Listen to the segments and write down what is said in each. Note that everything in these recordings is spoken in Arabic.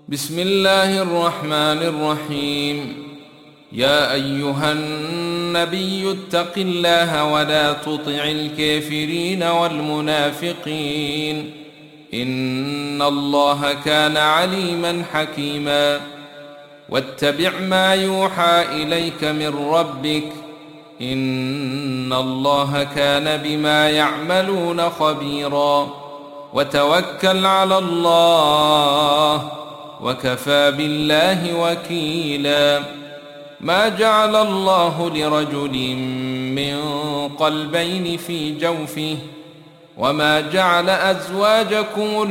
بسم الله الرحمن الرحيم. يا أيها النبي اتق الله ولا تطع الكافرين والمنافقين، إن الله كان عليما حكيما. واتبع ما يوحى إليك من ربك، إن الله كان بما يعملون خبيرا. وتوكل على الله، وكفى بالله وكيلا. ما جعل الله لرجل من قلبين في جوفه، وما جعل أزواجكم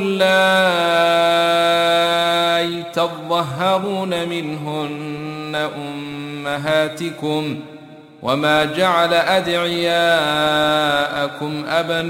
اللائي تظهرون منهن أمهاتكم، وما جعل أدعياءكم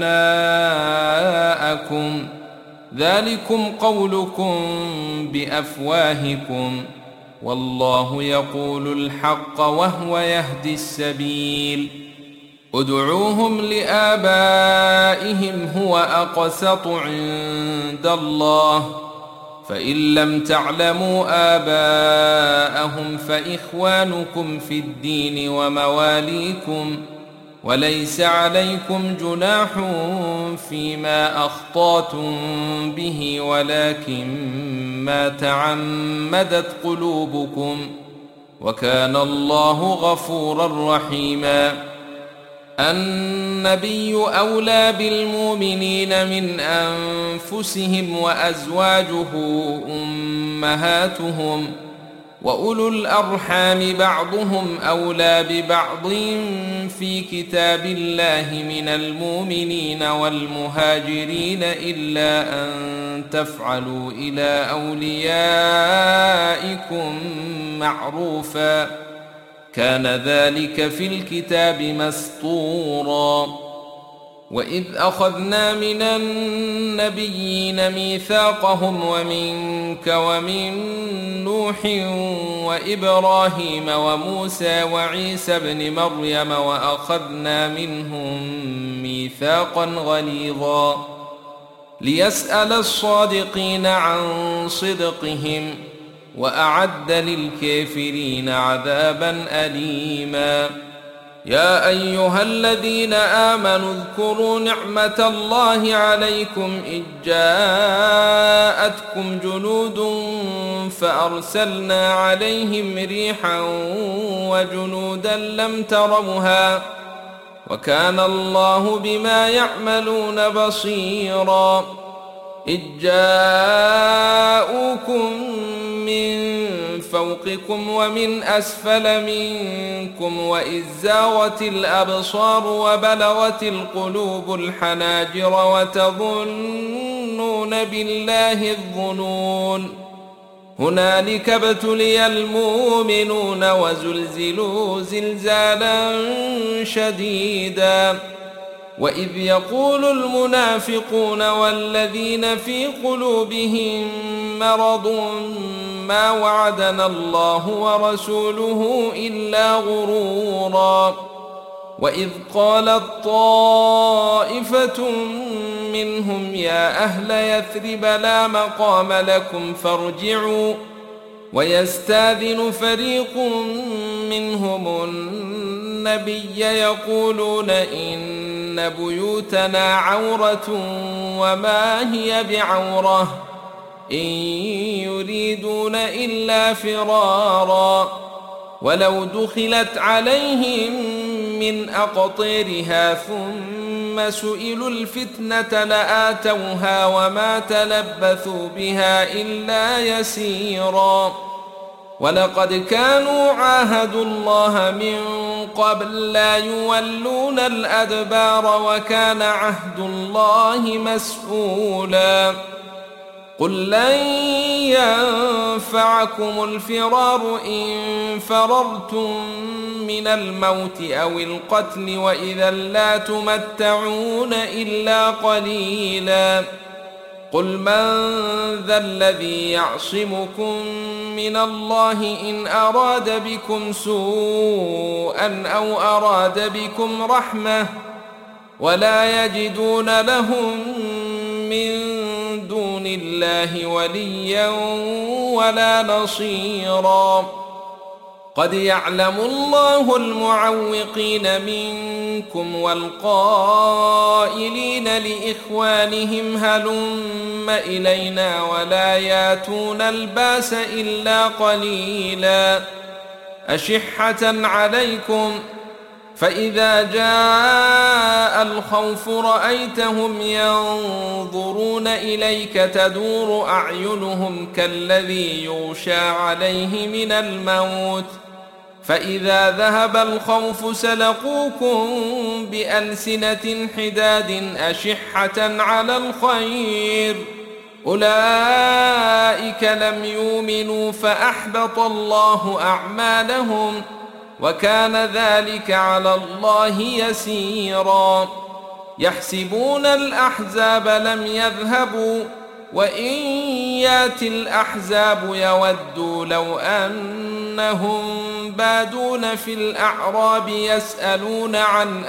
أبناءكم، ذلكم قولكم بأفواهكم، والله يقول الحق وهو يهدي السبيل. ادعوهم لآبائهم هو أقسط عند الله، فإن لم تعلموا آباءهم فإخوانكم في الدين ومواليكم، وليس عليكم جناح فيما أخطأتم به، ولكن ما تعمدت قلوبكم، وكان الله غفورا رحيما. النبي أولى بالمؤمنين من أنفسهم، وأزواجه أمهاتهم، وأولو الأرحام بعضهم أولى ببعض في كتاب الله من المؤمنين والمهاجرين، إلا أن تفعلوا إلى أوليائكم معروفا، كان ذلك في الكتاب مسطورا. وإذ أخذنا من النبيين ميثاقهم ومنك ومن نوح وإبراهيم وموسى وعيسى ابن مريم، وأخذنا منهم ميثاقا غليظا، ليسأل الصادقين عن صدقهم، وأعد للكافرين عذابا أليما. يا أيها الذين آمنوا اذكروا نعمة الله عليكم إذ جاءتكم جنود فأرسلنا عليهم ريحا وجنودا لم تروها، وكان الله بما يعملون بصيرا. إذ جاءوكم من فوقكم ومن أسفل منكم، وإذ زاغت الأبصار وبلغت القلوب الحناجر، وتظنون بالله الظنون. هنالك ابتلي المؤمنون وزلزلوا زلزالا شديدا. وإذ يقول المنافقون والذين في قلوبهم مرض ما وعدنا الله ورسوله إلا غرورا. وإذ قالت طائفة منهم يا أهل يثرب لا مقام لكم فارجعوا، ويستاذن فريق منهم النبي يقولون إن بيوتنا عورة وما هي بعورة، إن يريدون إلا فرارا، ولو دخلت عليهم من أقطيرها ثم سئلوا الفتنة لآتوها وما تلبثوا بها إلا يسيرا. ولقد كانوا عاهدوا الله من قبل لا يولون الأدبار، وكان عهد الله مسؤولا. قل لن ينفعكم الفرار إن فررتم من الموت أو القتل، وإذا لا تمتعون إلا قليلا. قل من ذا الذي يعصمكم من الله إن أراد بكم سوءا أو أراد بكم رحمة، ولا يجدون لهم من دون الله وليا ولا نصيرا. قد يعلم الله المعوقين منكم والقائلين لإخوانهم هلم إلينا ولا ياتون الباس إلا قليلا أشحة عليكم فإذا جاء الخوف رأيتهم ينظرون إليك تدور أعينهم كالذي يغشى عليه من الموت فإذا ذهب الخوف سلقوكم بألسنة حداد أشحة على الخير أولئك لم يؤمنوا فأحبط الله أعمالهم وكان ذلك على الله يسيرا. يحسبون الأحزاب لم يذهبوا وإن يأتي الأحزاب يودوا لو أنهم بادون في الأعراب يسألون عن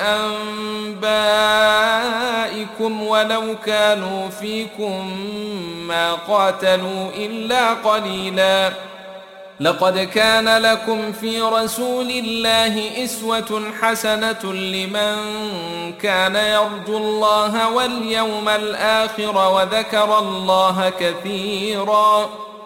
أنبائكم ولو كانوا فيكم ما قاتلوا إلا قليلا. لقد كان لكم في رسول الله أسوة حسنة لمن كان يرجو الله واليوم الآخر وذكر الله كثيرا.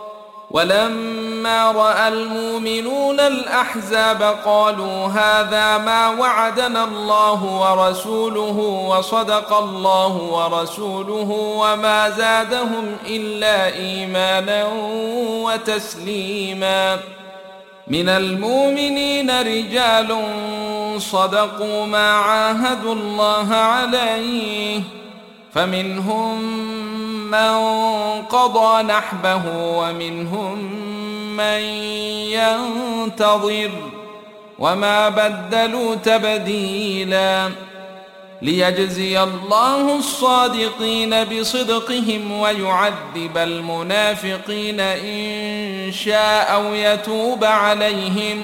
ولما رأى المؤمنون الأحزاب قالوا هذا ما وعدنا الله ورسوله وصدق الله ورسوله وما زادهم إلا إيمانا وتسليما. من المؤمنين رجال صدقوا ما عاهدوا الله عليه فمنهم من قضى نحبه ومنهم من ينتظر وما بدلوا تبديلا. ليجزي الله الصادقين بصدقهم ويعذب المنافقين إن شاء أو يتوب عليهم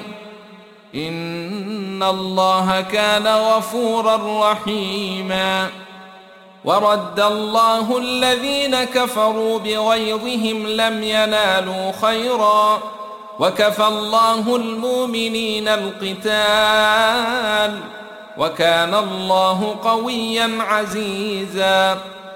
إن الله كان غفورا رحيما. ورد الله الذين كفروا بغيظهم لم ينالوا خيرا وكفى الله المؤمنين القتال وكان الله قويا عزيزا.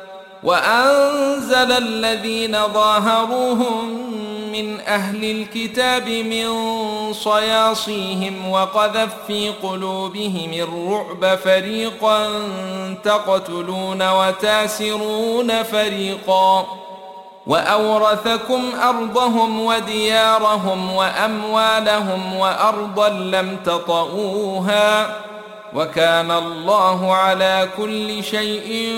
وأنزل الذين ظاهروهم من أهل الكتاب من صياصيهم وقذف في قلوبهم الرعب فريقا تقتلون وتاسرون فريقا وأورثكم أرضهم وديارهم وأموالهم وأرضا لم تطئوها وكان الله على كل شيء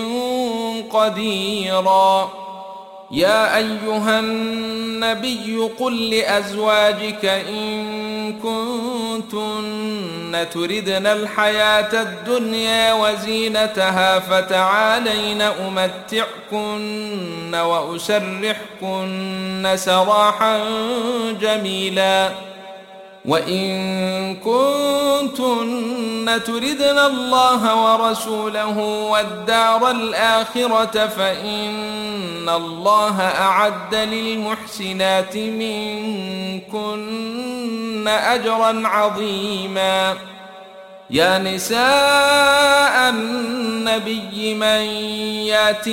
قديرا. يا أيها النبي قل لأزواجك إن كنتن تردن الحياة الدنيا وزينتها فتعالين أمتعكن وأسرحكن سراحا جميلا. وإن كنتن تردن الله ورسوله والدار الآخرة فإن الله أعد للمحسنات منكن أجرا عظيما. يا نساء النبي من يات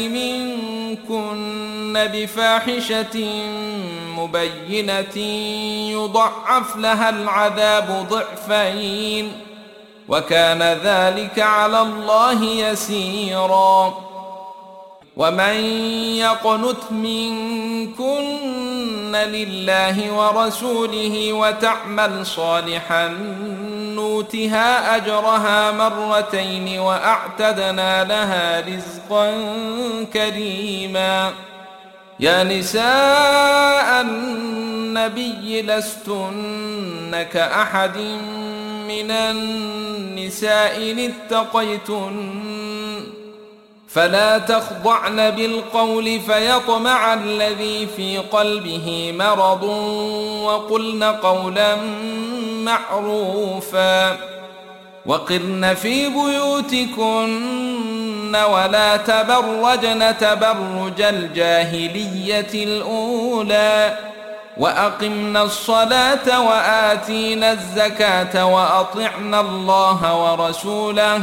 منكن بفاحشة مبينة يضعف لها العذاب ضعفين وكان ذلك على الله يسيرا. ومن يقنت منكن لله ورسوله وتعمل صالحا نؤتها أجرها مرتين وأعتدنا لها رزقا كريما. يا نساء النبي لستن كأحد من النساء إن اتقيتن فلا تخضعن بالقول فيطمع الذي في قلبه مرض وقلن قولا معروفا. وقرن في بيوتكن ولا تبرجن تبرج الجاهلية الأولى وأقمنا الصلاة وآتينا الزكاة وأطعنا الله ورسوله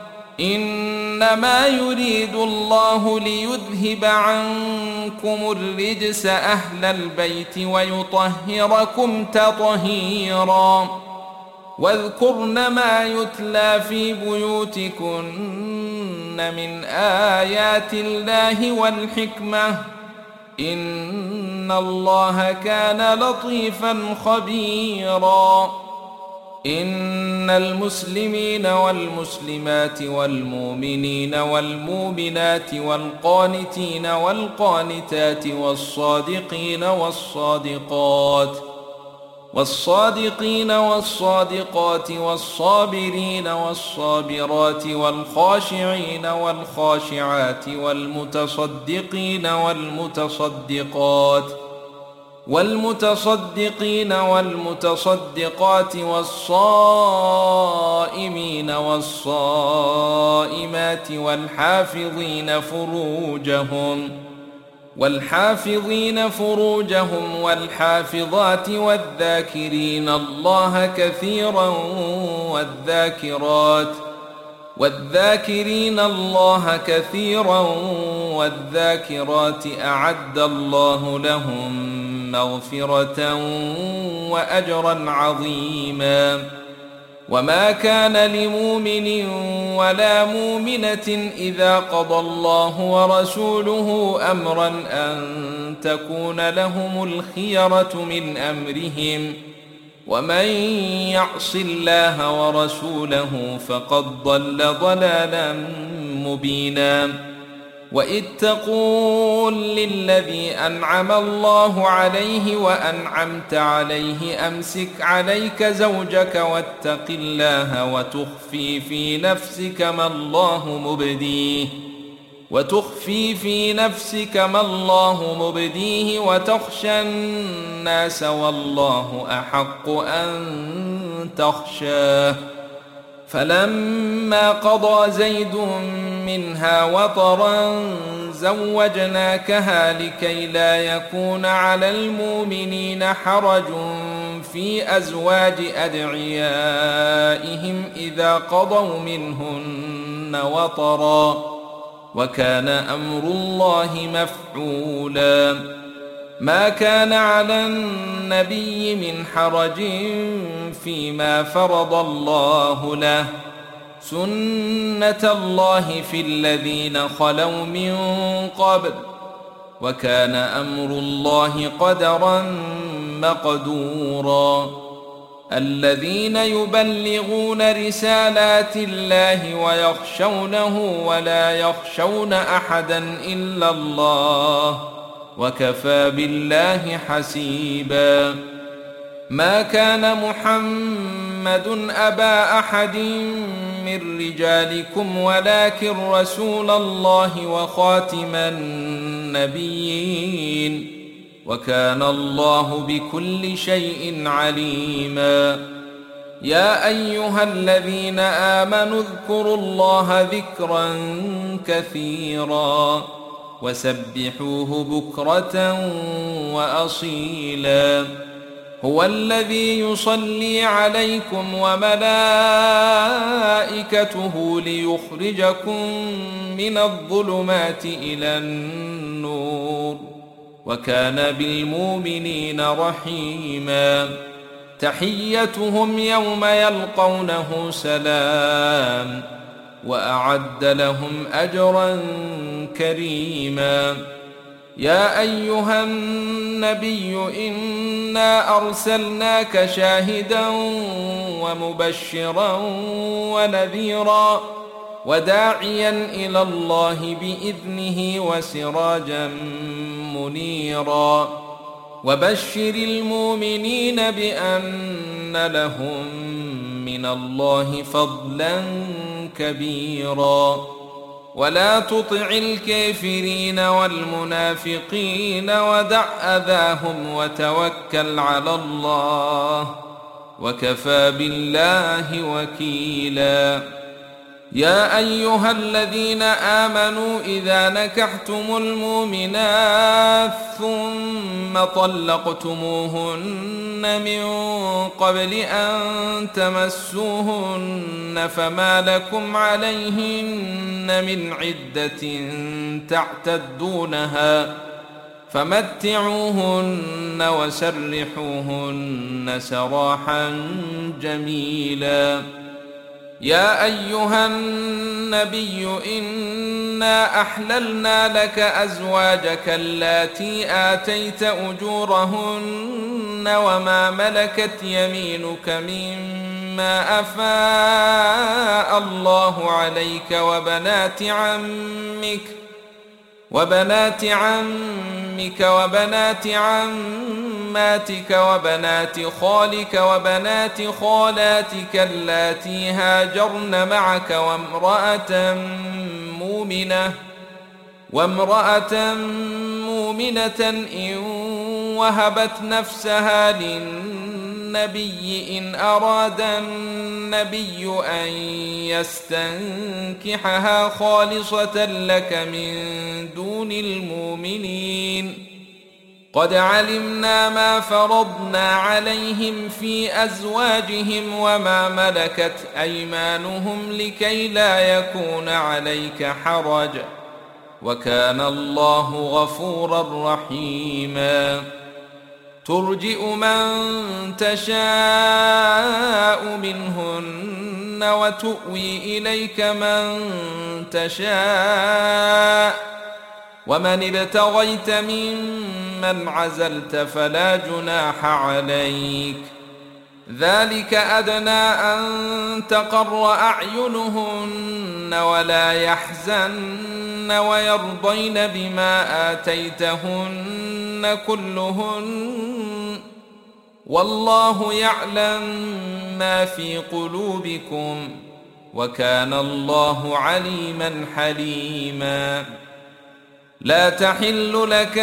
إنما يريد الله ليذهب عنكم الرجس أهل البيت ويطهركم تطهيرا واذكرن ما يتلى في بيوتكن من آيات الله والحكمة إن الله كان لطيفا خبيرا إن المسلمين والمسلمات والمؤمنين والمؤمنات والقانتين والقانتات والصادقين والصادقات والصابرين والصابرات والخاشعين والخاشعات والمتصدقين والمتصدقات والصائمين والصائمات والحافظين فروجهم والحافظات والذاكرين الله كثيرا والذاكرين الله كثيرا والذاكرات أعد الله لهم مغفرة وأجرا عظيما وما كان لمؤمن ولا مؤمنة إذا قضى الله ورسوله أمرا أن تكون لهم الخيرة من أمرهم ومن يعص الله ورسوله فقد ضل ضلالا مبينا وإذ تقول للذي أنعم الله عليه وأنعمت عليه أمسك عليك زوجك واتق الله وتخفي في نفسك ما الله مبديه وتخشى الناس والله أحق أن تخشاه فلما قضى زيد منها وطرا زوجناكها لكي لا يكون على المؤمنين حرج في أزواج أدعيائهم إذا قضوا منهن وطرا وكان أمر الله مفعولا ما كان على النبي من حرج فيما فرض الله له سنة الله في الذين خلوا من قبل وكان أمر الله قدرا مقدورا الذين يبلغون رسالات الله ويخشونه ولا يخشون أحدا إلا الله وكفى بالله حسيبا ما كان محمد أبا أحد من رجالكم ولكن رسول الله وخاتم النبيين وكان الله بكل شيء عليما يا أيها الذين آمنوا اذكروا الله ذكرا كثيرا وسبحوه بكرة وأصيلا هو الذي يصلي عليكم وملائكته ليخرجكم من الظلمات إلى النور وكان بالمؤمنين رحيما تحيتهم يوم يلقونه سلام وأعد لهم أجرا كريما يا أيها النبي إنا أرسلناك شاهدا ومبشرا ونذيرا وداعيا إلى الله بإذنه وسراجا منيرا وبشر المؤمنين بأن لهم من الله فضلا كبيرا ولا تطع الكافرين والمنافقين ودع أذاهم وتوكل على الله وكفى بالله وكيلا يا أيها الذين آمنوا إذا نكحتم المؤمنات ثم طلقتموهن من قبل أن تمسوهن فما لكم عليهن من عدة تعتدونها فمتعوهن وسرحوهن سراحا جميلا. يا أيها النبي إنا أحللنا لك أزواجك اللاتي آتيت أجورهن وما ملكت يمينك مما أفاء الله عليك وبنات عمك وبنات عماتك وبنات خالك وبنات خالاتك اللاتي هاجرن معك وامرأة مؤمنة إن وهبت نفسها للنبي إن أراد النبي أن يستنكحها خالصة لك من دون المؤمنين. قد علمنا ما فرضنا عليهم في أزواجهم وما ملكت أيمانهم لكي لا يكون عليك حرج وكان الله غفورا رحيما. ترجئ من تشاء منهن وتؤوي إليك من تشاء ومن ابتغيت ممن عزلت فلا جناح عليك. ذلك أدنى أن تقر أعينهن ولا يحزن ويرضين بما آتيتهن كلهن والله يعلم ما في قلوبكم وكان الله عليما حليما. لا تحل لك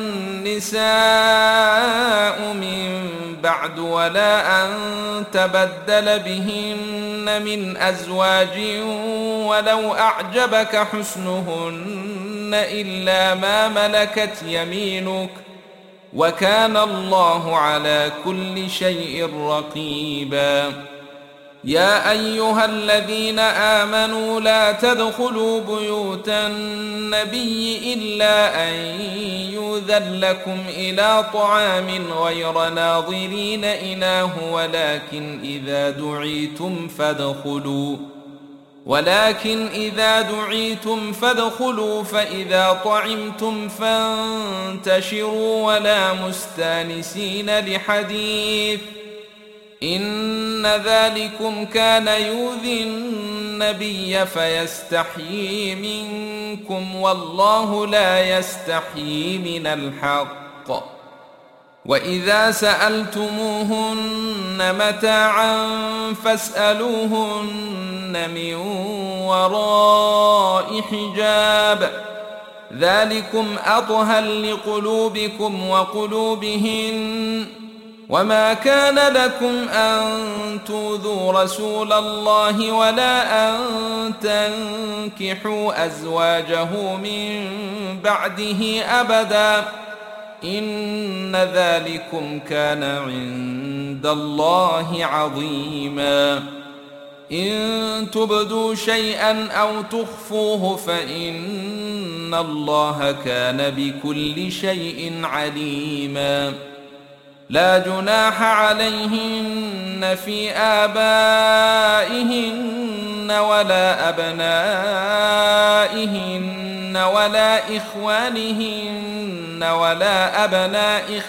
النساء من بعد ولا أن تبدل بهن من أزواج ولو أعجبك حسنهن إلا ما ملكت يمينك وكان الله على كل شيء رقيبا. يا أيها الذين آمنوا لا تدخلوا بيوت النبي إلا أن يؤذن لكم إلى طعام غير ناظرين إناه ولكن إذا دعيتم فادخلوا فإذا طعمتم فانتشروا ولا مستانسين لحديث إن ذلكم كان يؤذي النبي فيستحيي منكم والله لا يستحيي من الحق. وإذا سألتموهن متاعا فاسألوهن من وراء حجاب ذلكم أطهر لقلوبكم وقلوبهن. وما كان لكم أن تؤذوا رسول الله ولا أن تنكحوا أزواجه من بعده أبدا إن ذلكم كان عند الله عظيما. إن تبدوا شيئا أو تخفوه فإن الله كان بكل شيء عليما. لا جناح عليهن في آبائهن ولا أبنائهن ولا إخوانهن ولا أبناء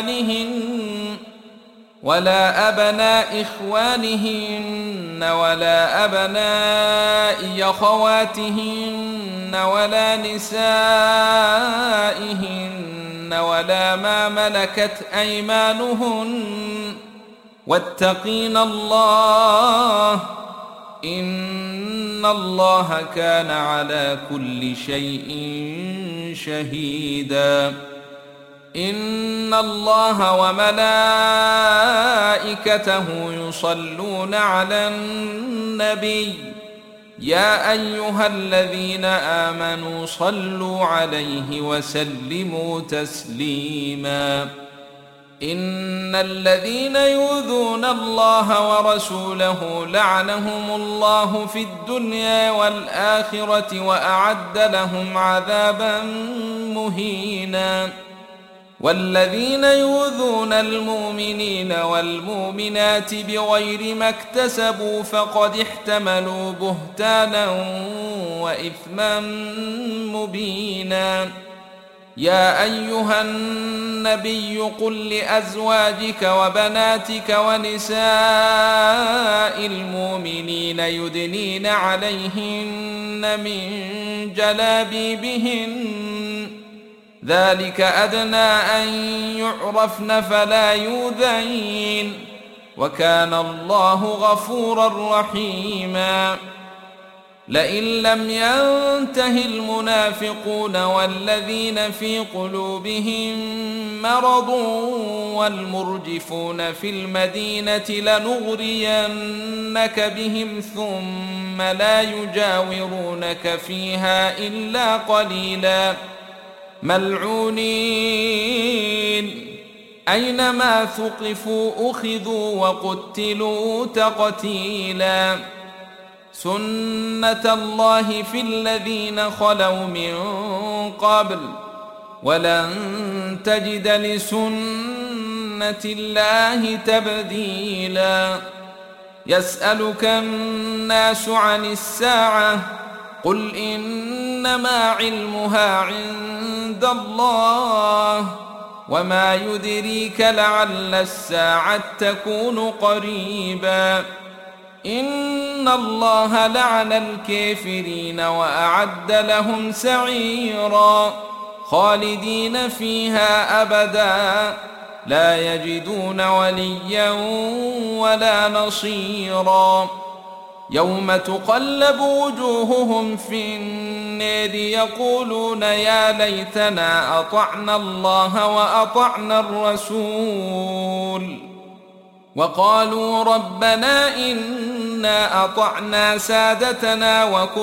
إخوانهن ولا أبناء أخواتهن ولا نسائهن ولا ما ملكت أيمانهن واتقين الله إن الله كان على كل شيء شهيدا. إن الله وملائكته يصلون على النبي يا أيها الذين آمنوا صلوا عليه وسلموا تسليما إن الذين يؤذون الله ورسوله لعنهم الله في الدنيا والآخرة وأعد لهم عذابا مهينا والذين يؤذون المؤمنين والمؤمنات بغير ما اكتسبوا فقد احتملوا بهتانا وإثما مبينا يا أيها النبي قل لأزواجك وبناتك ونساء المؤمنين يدنين عليهن من جلابيبهن ذلك أدنى أن يعرفن فلا يؤذين وكان الله غفورا رحيما لئن لم ينته المنافقون والذين في قلوبهم مرض والمرجفون في المدينة لنغرينك بهم ثم لا يجاورونك فيها إلا قليلا ملعونين أينما ثقفوا أخذوا وقتلوا تقتيلا سنة الله في الذين خلوا من قبل ولن تجد لسنة الله تبديلا يسألك الناس عن الساعة قل إنما علمها عند الله وما يدريك لعل الساعة تكون قريبا إن الله لعن الكافرين وأعد لهم سعيرا خالدين فيها أبدا لا يجدون وليا ولا نصيرا يوم تقلب وجوههم في النار يقولون يا ليتنا أطعنا الله وأطعنا الرسول وقالوا ربنا إنا أطعنا سادتنا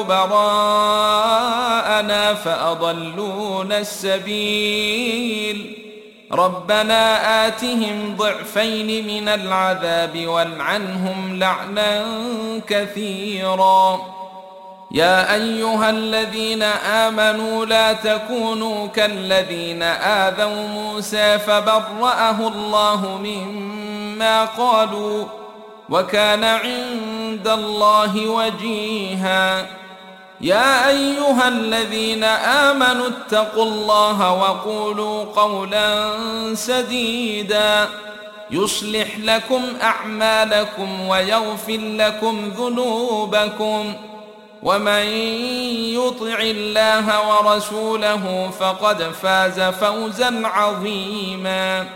وكبراءنا فأضلونا السبيل ربنا آتهم ضعفين من العذاب والعنهم لعنا كثيرا يا أيها الذين آمنوا لا تكونوا كالذين آذوا موسى فبرأه الله مما قالوا وكان عند الله وجيها يا أيها الذين آمنوا اتقوا الله وقولوا قولا سديدا يصلح لكم أعمالكم ويغفر لكم ذنوبكم ومن يطع الله ورسوله فقد فاز فوزا عظيما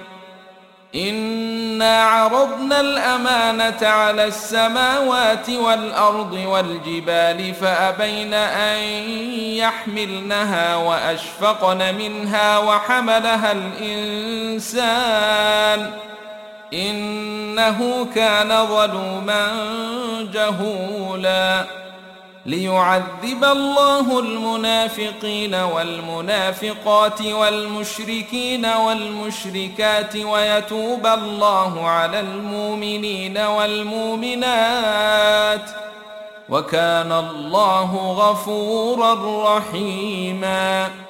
إنا عرضنا الأمانة على السماوات والأرض والجبال فأبين أن يحملنها وأشفقن منها وحملها الإنسان إنه كان ظلوما جهولا ليعذب الله المنافقين والمنافقات والمشركين والمشركات ويتوب الله على المؤمنين والمؤمنات وكان الله غفورا رحيما